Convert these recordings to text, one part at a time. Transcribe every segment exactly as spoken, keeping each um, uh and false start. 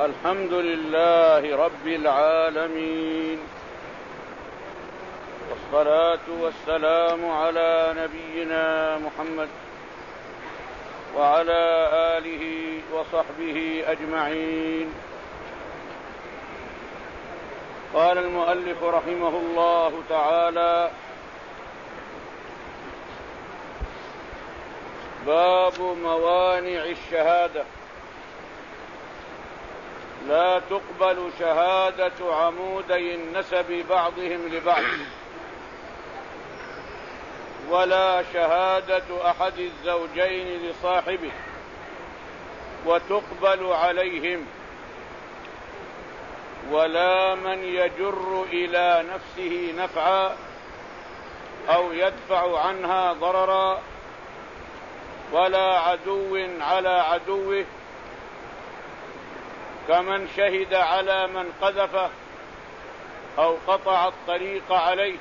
الحمد لله رب العالمين، والصلاة والسلام على نبينا محمد وعلى آله وصحبه أجمعين. قال المؤلف رحمه الله تعالى: باب موانع الشهادة. لا تقبل شهادة عمودي النسب بعضهم لبعض، ولا شهادة أحد الزوجين لصاحبه، وتقبل عليهم، ولا من يجر إلى نفسه نفعا أو يدفع عنها ضررا، ولا عدو على عدوه، كمن شهد على من قذفه أو قطع الطريق عليه،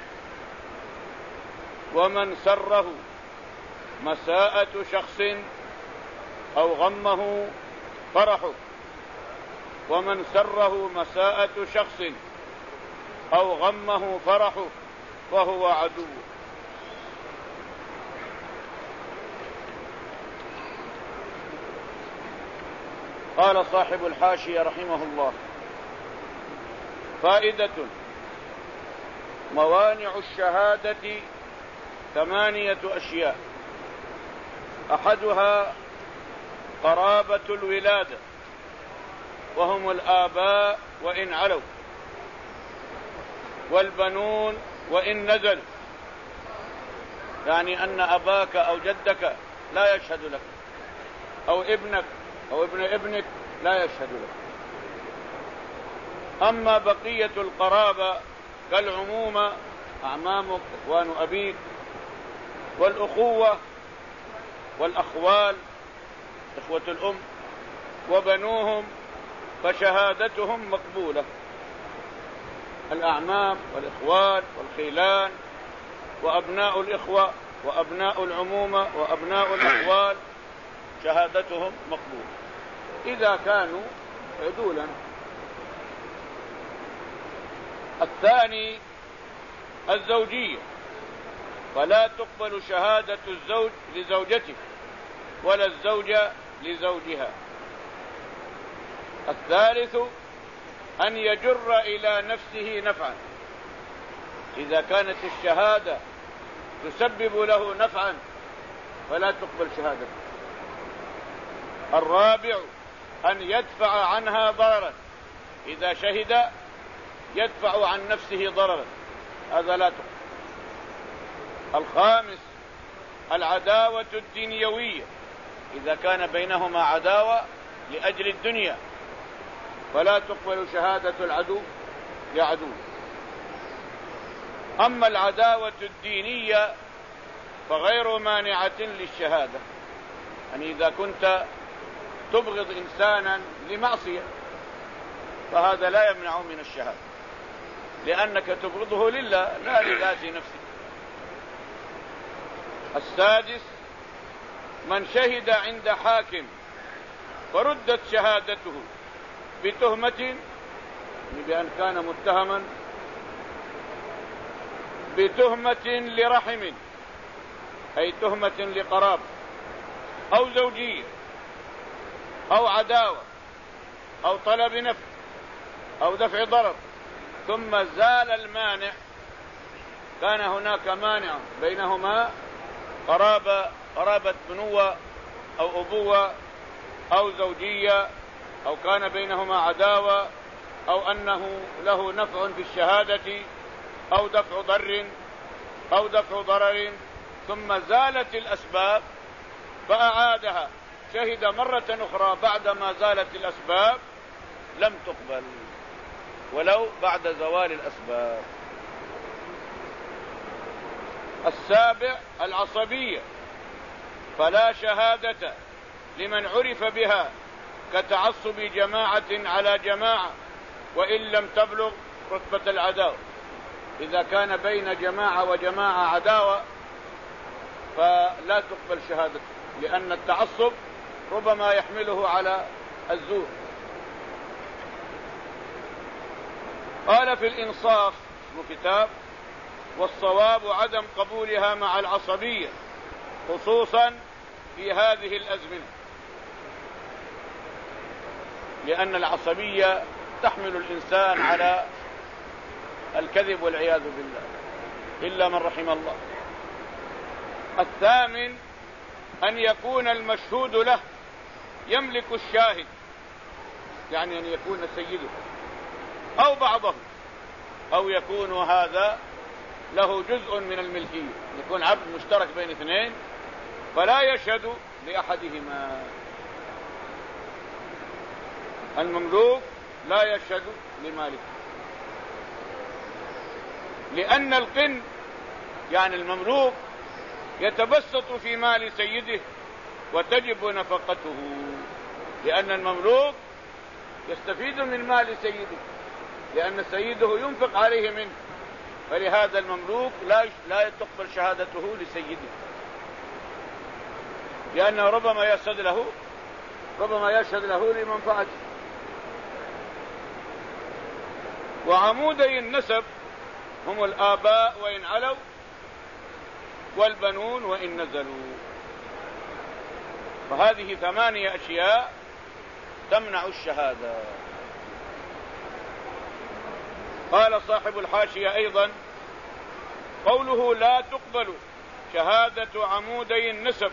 ومن سره مساءة شخص أو غمه فرحه، ومن سره مساءة شخص أو غمه فرحه فهو عدو. قال صاحب الحاشية رحمه الله: فائدة: موانع الشهادة ثمانية أشياء، أحدها قرابة الولادة، وهم الآباء وإن علوا، والبنون وإن نزلوا، يعني أن أباك أو جدك لا يشهد لك، أو ابنك أو ابن ابنك لا يشهد لك. أما بقية القرابة كالعمومة، أعمامك، إخوان أبيك، والأخوة والأخوال، إخوة الأم، وبنوهم، فشهادتهم مقبولة. الأعمام والإخوان والخيلان وأبناء الإخوة وأبناء العمومة وأبناء الأخوال شهادتهم مقبولة إذا كانوا عدولا. الثاني الزوجية، فلا تقبل شهادة الزوج لزوجته ولا الزوجة لزوجها. الثالث أن يجر إلى نفسه نفعا، إذا كانت الشهادة تسبب له نفعا فلا تقبل شهادته. الرابع أن يدفع عنها ضررا، إذا شهد يدفع عن نفسه ضررا، هذا لا تقبل. الخامس العداوة الدنيوية، إذا كان بينهما عداوة لأجل الدنيا فلا تقبل شهادة العدو لعدو. أما العداوة الدينية فغير مانعة للشهادة، يعني إذا كنت تبغض إنسانا لمعصية فهذا لا يمنع من الشهادة، لأنك تبغضه لله لا لذات نفسك. السادس من شهد عند حاكم فردت شهادته بتهمة، بأن كان متهما بتهمة لرحم، أي تهمة لقرابة أو زوجية أو عداوة أو طلب نفع أو دفع ضرر، ثم زال المانع، كان هناك مانع بينهما قرابة قرابة بنوة أو أبوة أو زوجية، أو كان بينهما عداوة، أو أنه له نفع في الشهادة أو دفع ضر أو دفع ضرر، ثم زالت الأسباب فأعادها، شهد مرة أخرى بعدما زالت الأسباب، لم تقبل ولو بعد زوال الأسباب. السابع العصبية، فلا شهادة لمن عرف بها كتعصب جماعة على جماعة وإن لم تبلغ رتبة العداوة. إذا كان بين جماعة وجماعة عداوة فلا تقبل شهادته، لأن التعصب ربما يحمله على الزور. قال في الإنصاف كتاب: والصواب عدم قبولها مع العصبية خصوصا في هذه الأزمنة، لأن العصبية تحمل الإنسان على الكذب والعياذ بالله إلا من رحم الله. الثامن أن يكون المشهود له يملك الشاهد، يعني أن يكون سيده أو بعضه، أو يكون هذا له جزء من الملكية، يكون عبد مشترك بين اثنين فلا يشهد لأحدهما. المملوك لا يشهد لمالك، لأن القن يعني المملوك يتبسط في مال سيده وتجب نفقته، لأن المملوك يستفيد من مال سيده لأن سيده ينفق عليه منه، فلهذا المملوك لا لا تقبل شهادته لسيده، لأنه ربما يشهد له ربما يشهد له لمنفعته. وعمودي النسب هم الآباء وإن علوا والبنون وإن نزلوا، فهذه ثمانية أشياء تمنع الشهادة. قال صاحب الحاشية أيضا: قوله لا تقبل شهادة عمودي النسب،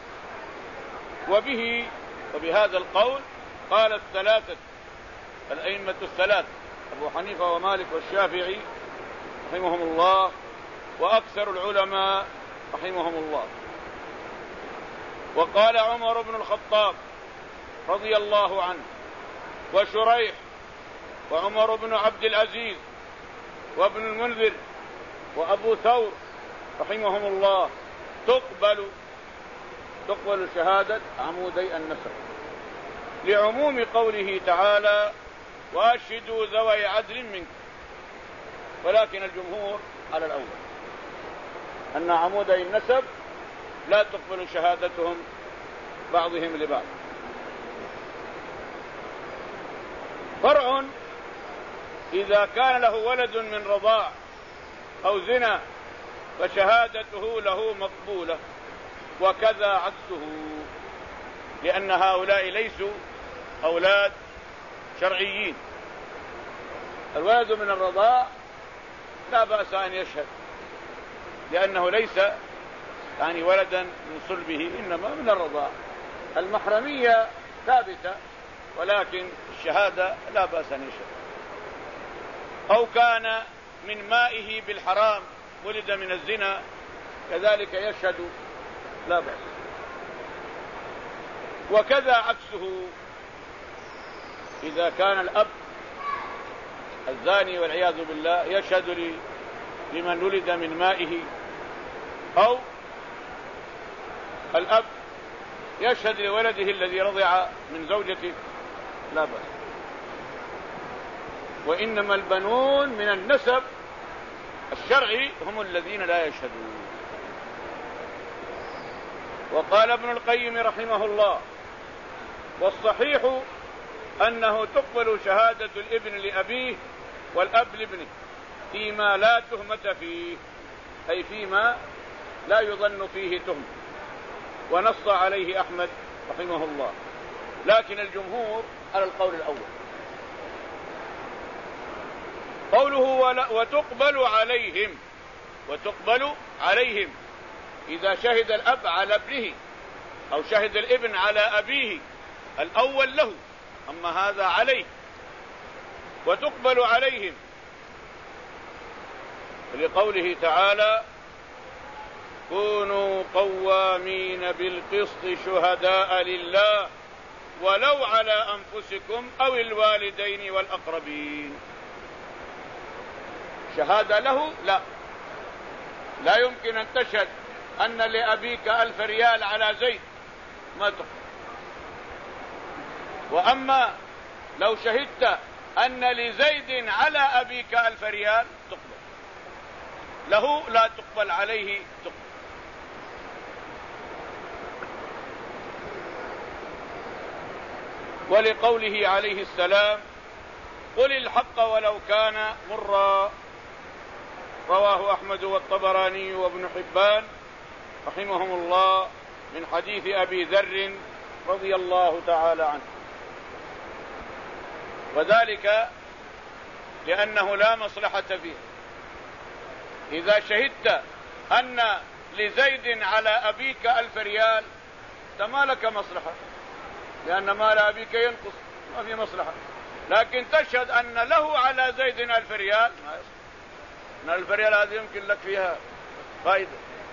وبه وبهذا القول قال الثلاثة الأئمة الثلاث أبو حنيفة ومالك والشافعي رحمهم الله، وأكثر العلماء رحمهم الله. وقال عمر بن الخطاب رضي الله عنه وشريح وعمر بن عبد العزيز وابن المنذر وأبو ثور رحمهم الله: تقبل تقبل شهادة عمودي النسب، لعموم قوله تعالى: وأشهدوا ذوي عدل منكم. ولكن الجمهور على الأول أن عمودي النسب لا تقبل شهادتهم بعضهم لبعض. فرع: إذا كان له ولد من رضاع أو زنا فشهادته له مقبولة، وكذا عكسه، لأن هؤلاء ليسوا أولاد شرعيين. الولد من الرضاع لا بأس أن يشهد، لأنه ليس يعني ولدا من صلبه، إنما من الرضاع. المحرمية ثابتة، ولكن الشهادة لا بأس أن يشهد. أو كان من مائه بالحرام ولد من الزنا كذلك يشهد لا بأس. وكذا عكسه، إذا كان الأب الزاني والعياذ بالله يشهد لمن ولد من مائه، أو الأب يشهد لولده الذي رضع من زوجته لا بأس. وإنما البنون من النسب الشرعي هم الذين لا يشهدون. وقال ابن القيم رحمه الله: والصحيح أنه تقبل شهادة الابن لأبيه والأب لابنه فيما لا تهمة فيه، أي فيما لا يظن فيه تهمة، ونص عليه أحمد رحمه الله، لكن الجمهور على القول الأول. قوله وتقبل عليهم، وتقبل عليهم إذا شهد الأب على ابنه أو شهد الابن على أبيه، الأول له، أما هذا عليه. وتقبل عليهم لقوله تعالى: كونوا قوامين بالقسط شهداء لله ولو على أنفسكم أو الوالدين والأقربين. شهادة له لا لا يمكن أن تشهد أن لأبيك ألف ريال على زيد، ما تقبل. وأما لو شهدت أن لزيد على أبيك ألف ريال تقبل، له لا تقبل، عليه تقبل. ولقوله عليه السلام: قل الحق ولو كان مرا. رواه أحمد والطبراني وابن حبان رحمهم الله من حديث أبي ذر رضي الله تعالى عنه، وذلك لأنه لا مصلحة فيه. إذا شهدت أن لزيد على أبيك ألف ريال ما لك مصلحة، لأن مال أبيك ينقص، ما في مصلحة. لكن تشهد أن له على زيد ألف ريال، ما يصح. أن ألف ريال هذه يمكن لك فيها فائدة.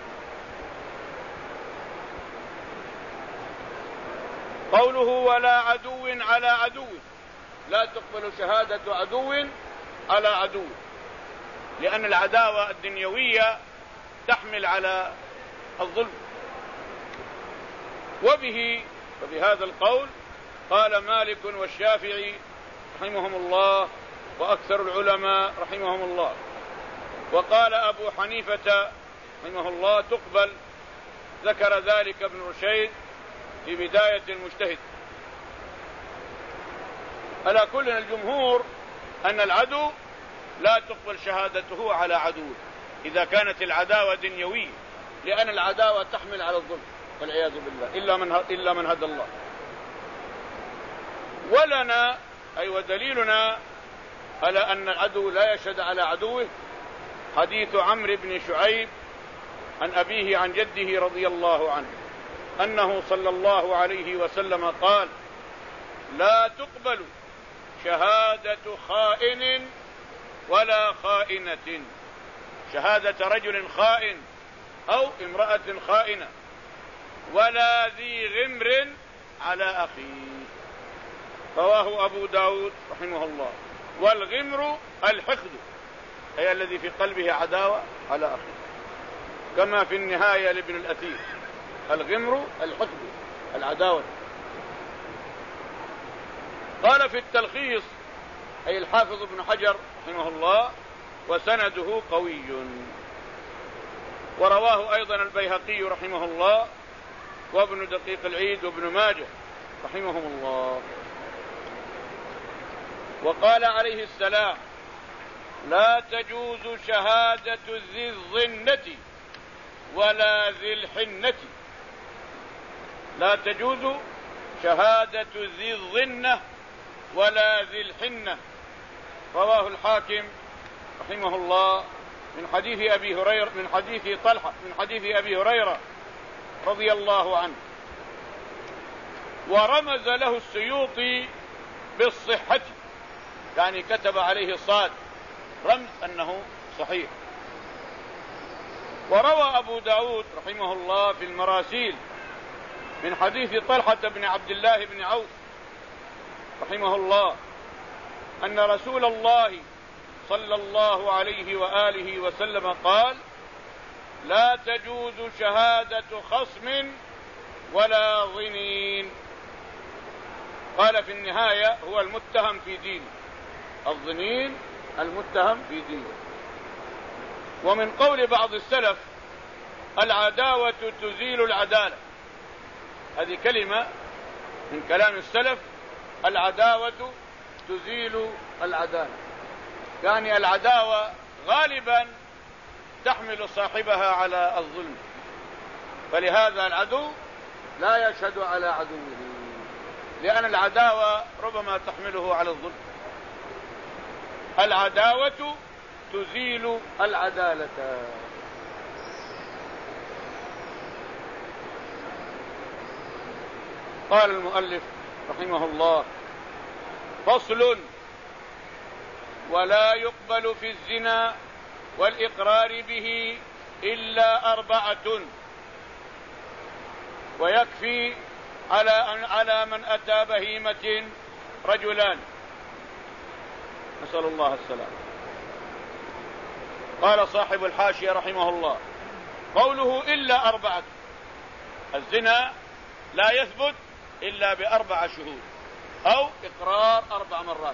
قوله ولا عدو على عدو، لا تقبل شهادة عدو على عدو، لأن العداوة الدنيوية تحمل على الظلم. وبه وبهذا القول قال مالك والشافعي رحمهم الله وأكثر العلماء رحمهم الله. وقال أبو حنيفة رحمه الله تقبل، ذكر ذلك ابن رشيد في بداية المجتهد. على كل الجمهور أن العدو لا تقبل شهادته على عدو إذا كانت العداوة دنيوية، لأن العداوة تحمل على الظلم والعياذ بالله، إلا من إلا من هدى الله. ولنا أي ودليلنا على أن العدو لا يشهد على عدوه حديث عمرو بن شعيب عن أبيه عن جده رضي الله عنه أنه صلى الله عليه وسلم قال: لا تقبل شهادة خائن ولا خائنة، شهادة رجل خائن أو امرأة خائنة، ولا ذي غمر على أخيه. رواه أبو داود رحمه الله. والغمر الحقد، أي الذي في قلبه عداوة على أخيه، كما في النهاية لابن الأثير: الغمر الحقد العداوة. قال في التلخيص أي الحافظ ابن حجر رحمه الله: وسنده قوي. ورواه أيضا البيهقي رحمه الله وابن دقيق العيد وابن ماجه رحمهم الله. وقال عليه السلام: لا تجوز شهادة ذي الظنة ولا ذي الحنة، لا تجوز شهادة ذي الظنة ولا ذي الحنة. رواه الحاكم رحمه الله من حديث أبي هريرة من حديث طلحة من حديث أبي هريرة رضي الله عنه. ورمز له السيوطي بالصحة، يعني كتب عليه صاد رمز أنه صحيح. وروى أبو داود رحمه الله في المراسيل من حديث طلحة بن عبد الله بن عوف رحمه الله أن رسول الله صلى الله عليه وآله وسلم قال: لا تجوز شهادة خصم ولا ظنين. قال في النهاية: هو المتهم في دينه، الظنين المتهم في دينه. ومن قول بعض السلف: العداوة تزيل العدالة، هذه كلمة من كلام السلف: العداوة تزيل العدالة، يعني العداوة غالبا تحمل صاحبها على الظلم، فلهذا العدو لا يشهد على عدوه، لأن العداوة ربما تحمله على الظلم. العداوة تزيل العدالة. قال المؤلف رحمه الله: فصل: ولا يقبل في الزنا والإقرار به إلا أربعة، ويكفي على على من أتى بهيمة رجلان، نسأل الله السلام. قال صاحب الحاشية رحمه الله: قوله إلا أربعة، الزنا لا يثبت إلا بأربع شهود أو إقرار أربع مرات،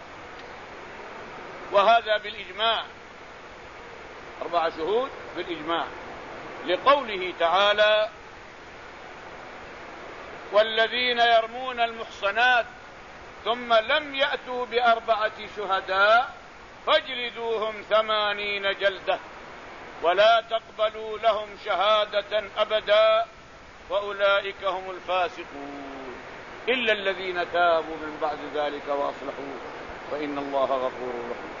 وهذا بالإجماع، أربع شهود بالإجماع، لقوله تعالى: والذين يرمون المحصنات ثم لم يأتوا بأربعة شهداء فاجلدوهم ثمانين جلدة ولا تقبلوا لهم شهادة أبدا وأولئك هم الفاسقون إلا الذين تابوا من بعد ذلك وأصلحوا فإن الله غفور رحيم.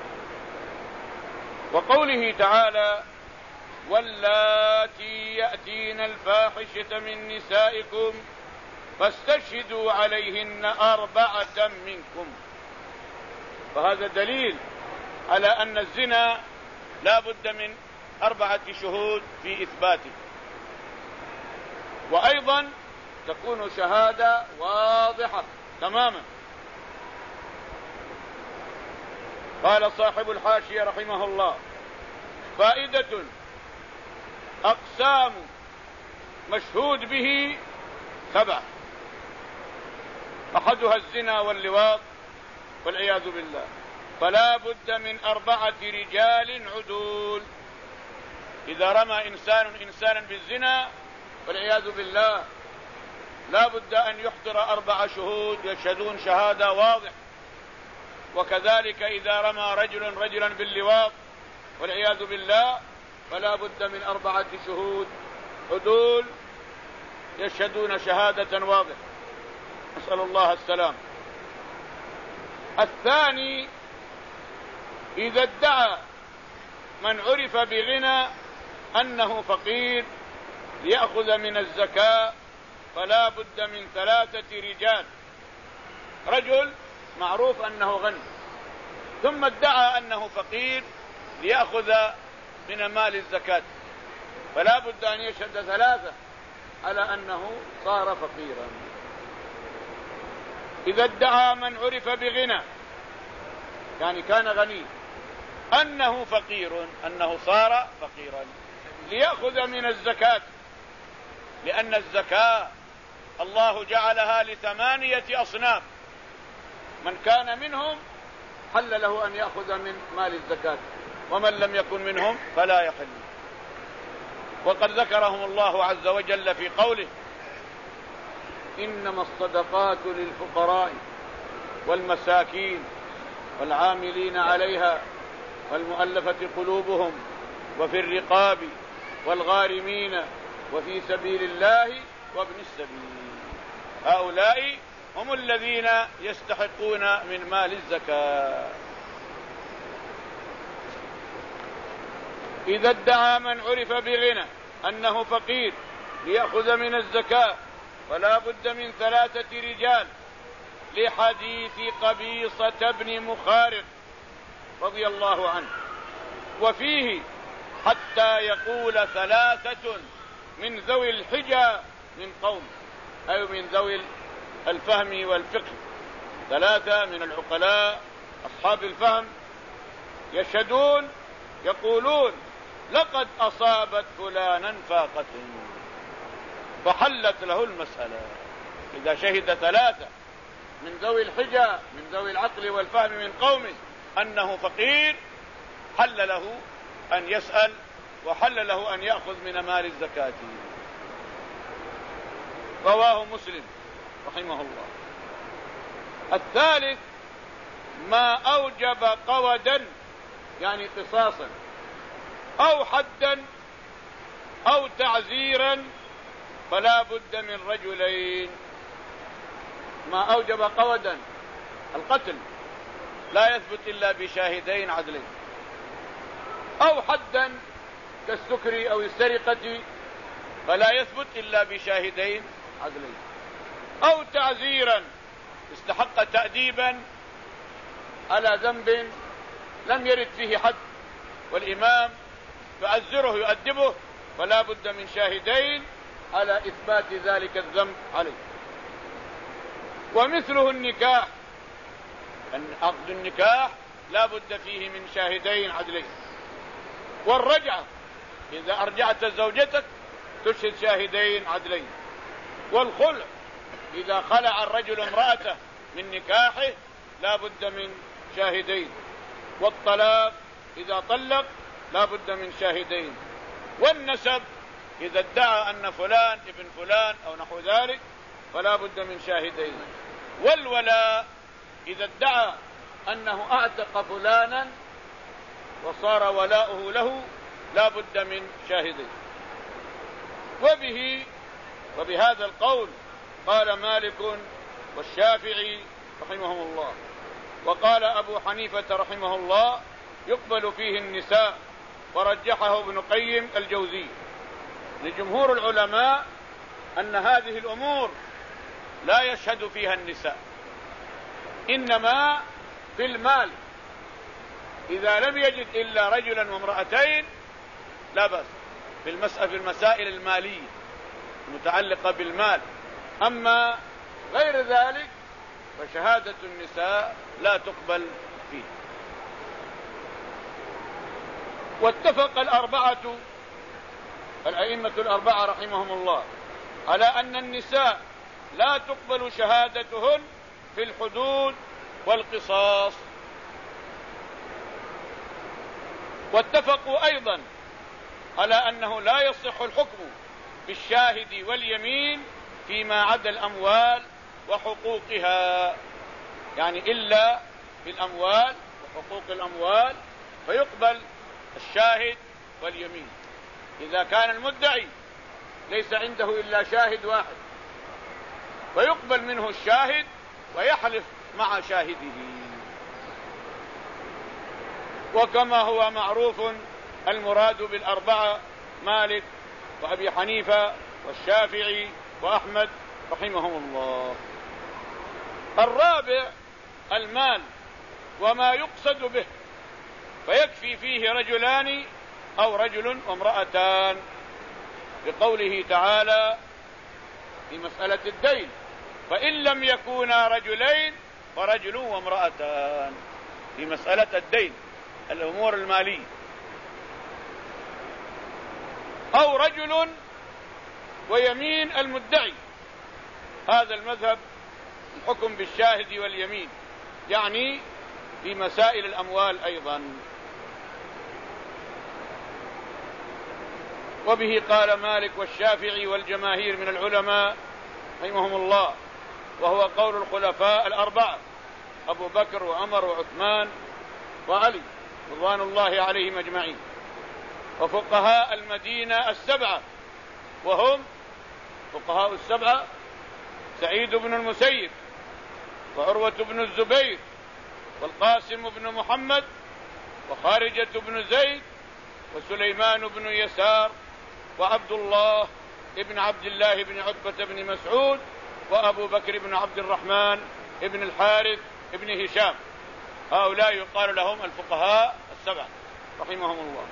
وقوله تعالى واللاتي يأتين الفاحشة من نسائكم فاستشهدوا عليهن أربعة منكم، فهذا دليل على أن الزنا لا بد من أربعة شهود في إثباته، وأيضا تكون شهادة واضحة تماما. قال صاحب الحاشية رحمه الله فائدة أقسام مشهود به سبعة، أحدها الزنا واللواط والعياذ بالله، فلا بد من أربعة رجال عدول. إذا رمى إنسان إنسانا بالزنا والعياذ بالله لا بد أن يحضر أربع شهود يشهدون شهادة واضح. وكذلك إذا رمى رجل رجلا باللواط والعياذ بالله فلا بد من أربعة شهود عدول يشهدون شهادة واضح، نسأل الله السلام. الثاني إذا ادعى من عرف بغنى أنه فقير ليأخذ من الزكاة فلا بد من ثلاثة رجال. رجل معروف أنه غني ثم ادعى أنه فقير ليأخذ من مال الزكاة فلا بد أن يشهد ثلاثة على أنه صار فقيرا. إذا ادعى من عرف بغنى يعني كان غني أنه فقير أنه صار فقيرا ليأخذ من الزكاة، لأن الزكاة الله جعلها لثمانية أصناف، من كان منهم حل له أن يأخذ من مال الزكاة ومن لم يكن منهم فلا يحل. وقد ذكرهم الله عز وجل في قوله إنما الصدقات للفقراء والمساكين والعاملين عليها والمؤلفة قلوبهم وفي الرقاب والغارمين وفي سبيل الله وابن السبيل، هؤلاء هم الذين يستحقون من مال الزكاة. إذا ادعى من عرف بغنى أنه فقير ليأخذ من الزكاة فلا بد من ثلاثة رجال، لحديث قبيصة بن مخارق رضي الله عنه، وفيه حتى يقول ثلاثة من ذوي الحجى من قوم، أي من ذوي الفهم والفقه، ثلاثة من العقلاء أصحاب الفهم يشهدون يقولون لقد أصابت فلانا فاقة فحلت له المسألة. إذا شهد ثلاثة من ذوي الحجى من ذوي العقل والفهم من قومه أنه فقير حل له أن يسأل وحل له أن يأخذ من مال الزكاة. رواه مسلم رحمه الله. الثالث ما أوجب قودا يعني قصاصا أو حدا أو تعزيرا فلا بد من رجلين. ما أوجب قودا القتل لا يثبت إلا بشاهدين عدلين، أو حدا كالسكر أو السرقة فلا يثبت إلا بشاهدين عدلين، أو تعزيرا استحق تأديبا على ذنب لم يرد فيه حد والإمام يؤذره يؤدبه فلا بد من شاهدين على إثبات ذلك الذنب عليه. ومثله النكاح، أن عقد النكاح لا بد فيه من شاهدين عدلين. والرجعة إذا أرجعت زوجتك تشهد شاهدين عدلين. والخلع إذا خلع الرجل امرأته من نكاحه لا بد من شاهدين. والطلاق إذا طلق لا بد من شاهدين. والنسب إذا ادعى أن فلان ابن فلان أو نحو ذلك فلا بد من شاهدين. والولاء إذا ادعى أنه أعتق فلانا وصار ولاؤه له لا بد من شاهدين. وبه وبهذا القول قال مالك والشافعي رحمهم الله، وقال أبو حنيفة رحمه الله يقبل فيه النساء، ورجحه ابن قيم الجوزي. لجمهور العلماء أن هذه الأمور لا يشهد فيها النساء، إنما في المال إذا لم يجد إلا رجلا وامرأتين لا بأس في المسألة في المسائل المالية المتعلقة بالمال. أما غير ذلك فشهادة النساء لا تقبل فيه. واتفق الأربعة الأئمة الأربعة رحمهم الله على أن النساء لا تقبل شهادتهن في الحدود والقصاص. واتفقوا أيضا على أنه لا يصح الحكم بالشاهد واليمين فيما عدا الأموال وحقوقها، يعني إلا بالأموال وحقوق الأموال فيقبل الشاهد واليمين. إذا كان المدعي ليس عنده إلا شاهد واحد فيقبل منه الشاهد ويحلف مع شاهده. وكما هو معروف المراد بالأربعة مالك وأبي حنيفة والشافعي وأحمد رحمهم الله. الرابع المال وما يقصد به، فيكفي فيه رجلان أو رجل وامرأتان، بقوله تعالى في مسألة الدين فإن لم يكونا رجلين فرجل وامرأتان، في مسألة الدين الأمور المالية، أو رجل ويمين المدعي. هذا المذهب الحكم بالشاهد واليمين، يعني في مسائل الأموال أيضا. وبه قال مالك والشافعي والجماهير من العلماء رحمهم الله، وهو قول الخلفاء الأربعة أبو بكر وعمر وعثمان وعلي رضوان الله عليهم أجمعين، وفقهاء المدينة السبعة، وهم فقهاء السبعة سعيد بن المسيب وعروة بن الزبير والقاسم بن محمد وخارجة بن زيد وسليمان بن يسار وعبد الله ابن عبد الله بن عتبة بن مسعود وأبو بكر بن عبد الرحمن ابن الحارث ابن هشام. هؤلاء يقال لهم الفقهاء السبعة رحمهم الله.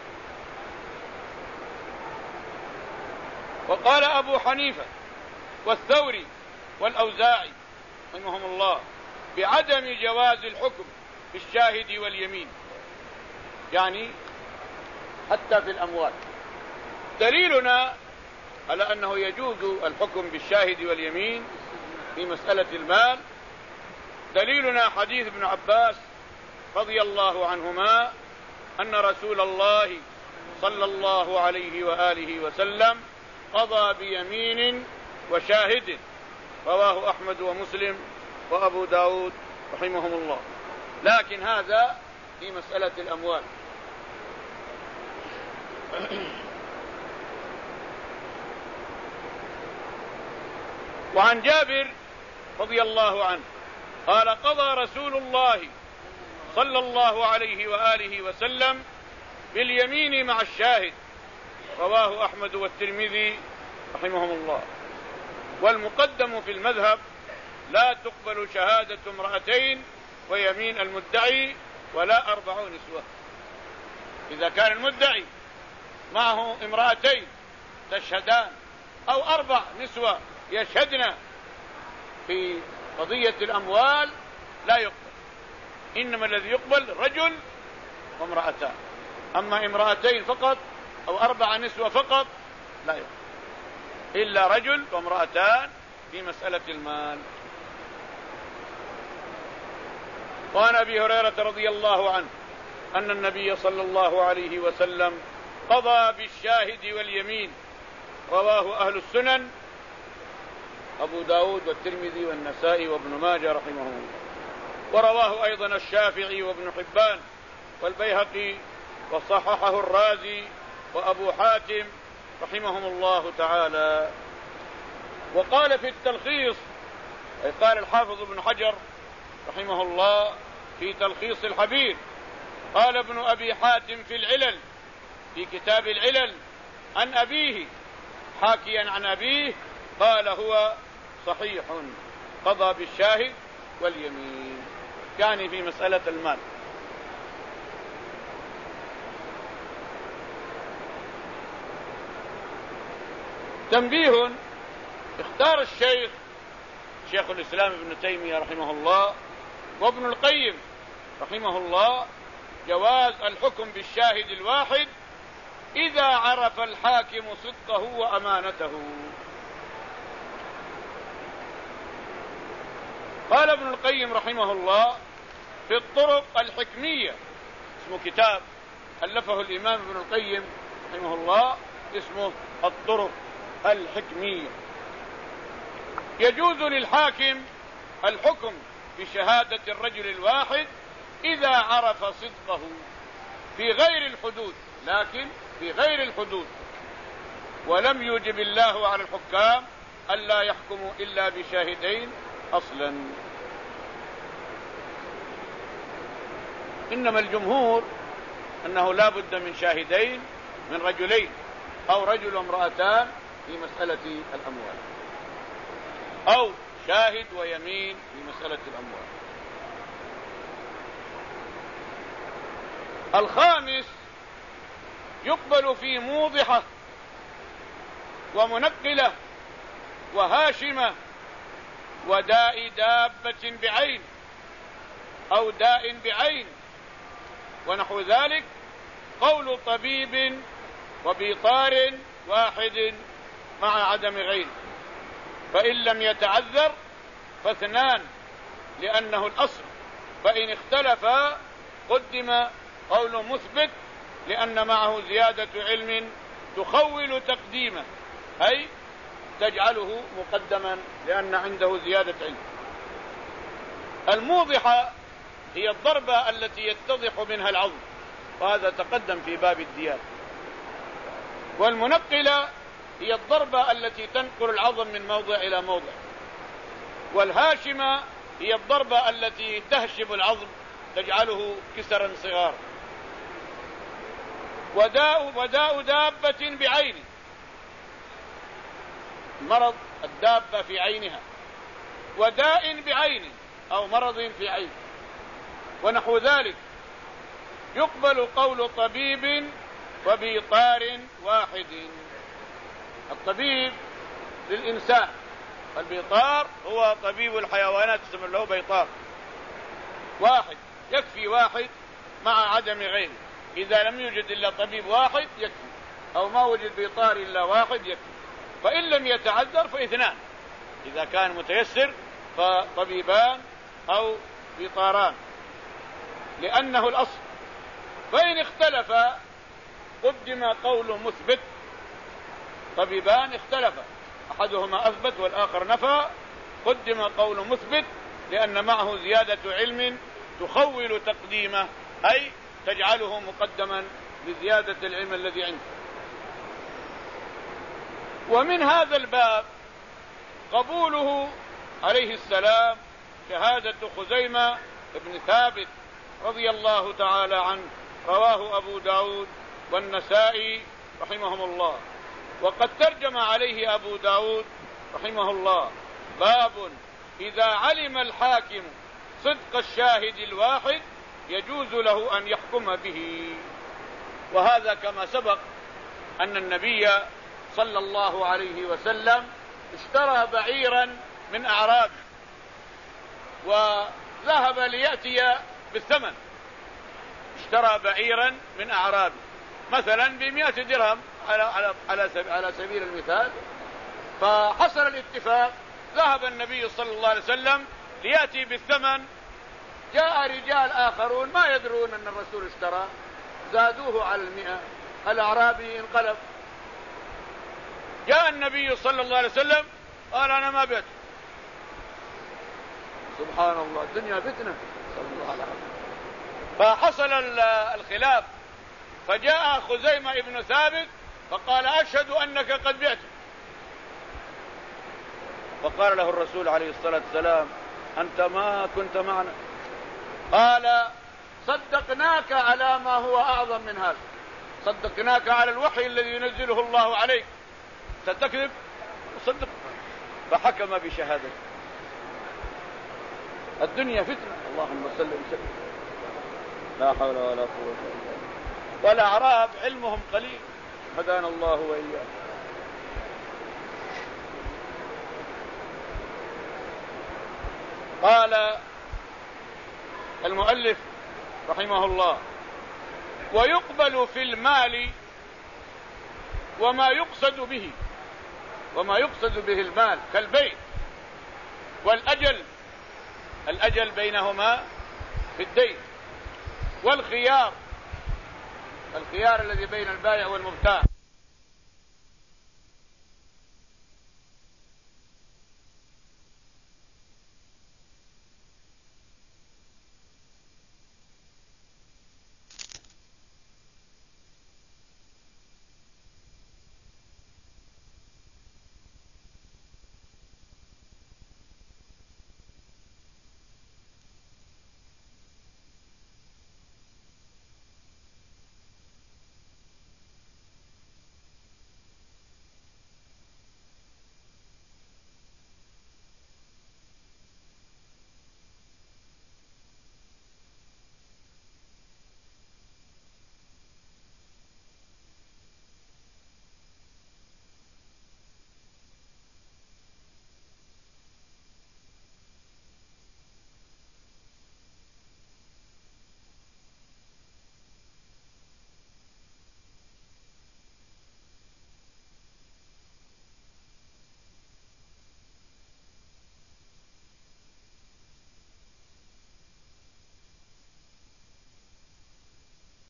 وقال أبو حنيفة والثوري والأوزاعي رحمهم الله بعدم جواز الحكم بالشاهد واليمين، يعني حتى في الأموال. دليلنا على أنه يجوز الحكم بالشاهد واليمين في مسألة المال دليلنا حديث ابن عباس رضي الله عنهما أن رسول الله صلى الله عليه وآله وسلم قضى بيمين وشاهد، رواه أحمد ومسلم وأبو داود رحمهم الله. لكن هذا في مسألة الأموال. وعن جابر رضي الله عنه قال قضى رسول الله صلى الله عليه وآله وسلم باليمين مع الشاهد، رواه أحمد والترمذي رحمهم الله. والمقدم في المذهب لا تقبل شهادة امرأتين ويمين المدعي ولا أربع نسوة. إذا كان المدعي معه امرأتين تشهدان أو أربع نسوة يشهدن في قضية الأموال لا يقبل، إنما الذي يقبل رجل وامرأتان. أما امرأتين فقط أو أربع نسوة فقط لا يقبل، إلا رجل وامرأتان في مسألة المال. وعن أبي هريرة رضي الله عنه أن النبي صلى الله عليه وسلم قضى بالشاهد واليمين، رواه أهل السنن أبو داود والترمذي والنسائي وابن ماجه رحمه الله. ورواه أيضا الشافعي وابن حبان والبيهقي، وصححه الرازي وأبو حاتم رحمهم الله تعالى. وقال في التلخيص، أي قال الحافظ ابن حجر رحمه الله في تلخيص الحبير، قال ابن أبي حاتم في العلل في كتاب العلل عن أبيه حاكيا عن أبيه، قال هو صحيح قضى بالشاهد واليمين، يعني في مسألة المال. تنبيه، اختار الشيخ شيخ الإسلام ابن تيمية رحمه الله وابن القيم رحمه الله جواز الحكم بالشاهد الواحد إذا عرف الحاكم صدقه وأمانته. قال ابن القيم رحمه الله في الطرق الحكمية، اسمه كتاب ألفه الإمام ابن القيم رحمه الله اسمه الطرق الحكمية، يجوز للحاكم الحكم بشهادة الرجل الواحد إذا عرف صدقه في غير الحدود، لكن في غير الحدود، ولم يوجب الله على الحكام ألا يحكموا إلا بشاهدين أصلا. إنما الجمهور أنه لا بد من شاهدين من رجلين أو رجل وامرأتان في مسألة الأموال، أو شاهد ويمين في مسألة الأموال. الخامس يقبل في موضحة ومنقلة وهاشمة وداء دابة بعين أو داء بعين ونحو ذلك قول طبيب وبيطار واحد مع عدم غير، فإن لم يتعذر فاثنان لأنه الأصل، فإن اختلفا قدم قول مثبت لأن معه زيادة علم تخول تقديمه، أي تجعله مقدما لأن عنده زيادة علم. الموضحة هي الضربة التي يتضح منها العظم، وهذا تقدم في باب الديات. والمنقلة هي الضربة التي تنقل العظم من موضع إلى موضع. والهاشمة هي الضربة التي تهشم العظم تجعله كسرا صغار. وداء, وداء دابة بعين، مرض الدابة في عينها، وداء بعين أو مرض في عين ونحو ذلك. يقبل قول طبيب وبيطار واحد، الطبيب للإنسان، البيطار هو طبيب الحيوانات يسمى له بيطار، واحد يكفي واحد مع عدم غيره، إذا لم يوجد إلا طبيب واحد يكفي، أو ما وجد بيطار إلا واحد يكفي. فإن لم يتعذر فاثنان، إذا كان متيسر فطبيبان أو بيطاران لأنه الأصل. فإن اختلف قدم قول مثبت، طبيبان اختلفا أحدهما أثبت والآخر نفى، قدم قول مثبت لأن معه زيادة علم تخول تقديمه، أي تجعله مقدما لزيادة العلم الذي عنده. ومن هذا الباب قبوله عليه السلام شهادة خزيمة بن ثابت رضي الله تعالى عنه، رواه أبو داود والنسائي رحمهم الله. وقد ترجم عليه أبو داود رحمه الله باب إذا علم الحاكم صدق الشاهد الواحد يجوز له أن يحكم به. وهذا كما سبق أن النبي صلى الله عليه وسلم اشترى بعيرا من أعراب وذهب ليأتي بالثمن، اشترى بعيرا من أعراب مثلا بمئة درهم على, على, على, على سبيل المثال، فحصل الاتفاق، ذهب النبي صلى الله عليه وسلم ليأتي بالثمن، جاء رجال آخرون ما يدرون أن الرسول اشترى، زادوه على المئة، الأعرابي انقلب. جاء النبي صلى الله عليه وسلم قال أنا ما بعت. سبحان الله، الدنيا فتنة. صلى الله عليه وسلم. فحصل الخلاف، فجاء خزيمة ابن ثابت فقال أشهد أنك قد بعت. فقال له الرسول عليه الصلاة والسلام أنت ما كنت معنا؟ قال صدقناك على ما هو أعظم من هذا، صدقناك على الوحي الذي ينزله الله عليك، ستكذب؟ صدق. فحكم بشهادته. الدنيا فتنة. اللهم صل وسلم. لا حول ولا قوة إلا بالله. والأعراب علمهم قليل، هدانا الله وإياه. قال المؤلف رحمه الله ويقبل في المال وما يقصد به، وما يقصد به المال كالبيت والأجل، الأجل بينهما في الدين، والخيار، الخيار الذي بين البائع والمبتاع.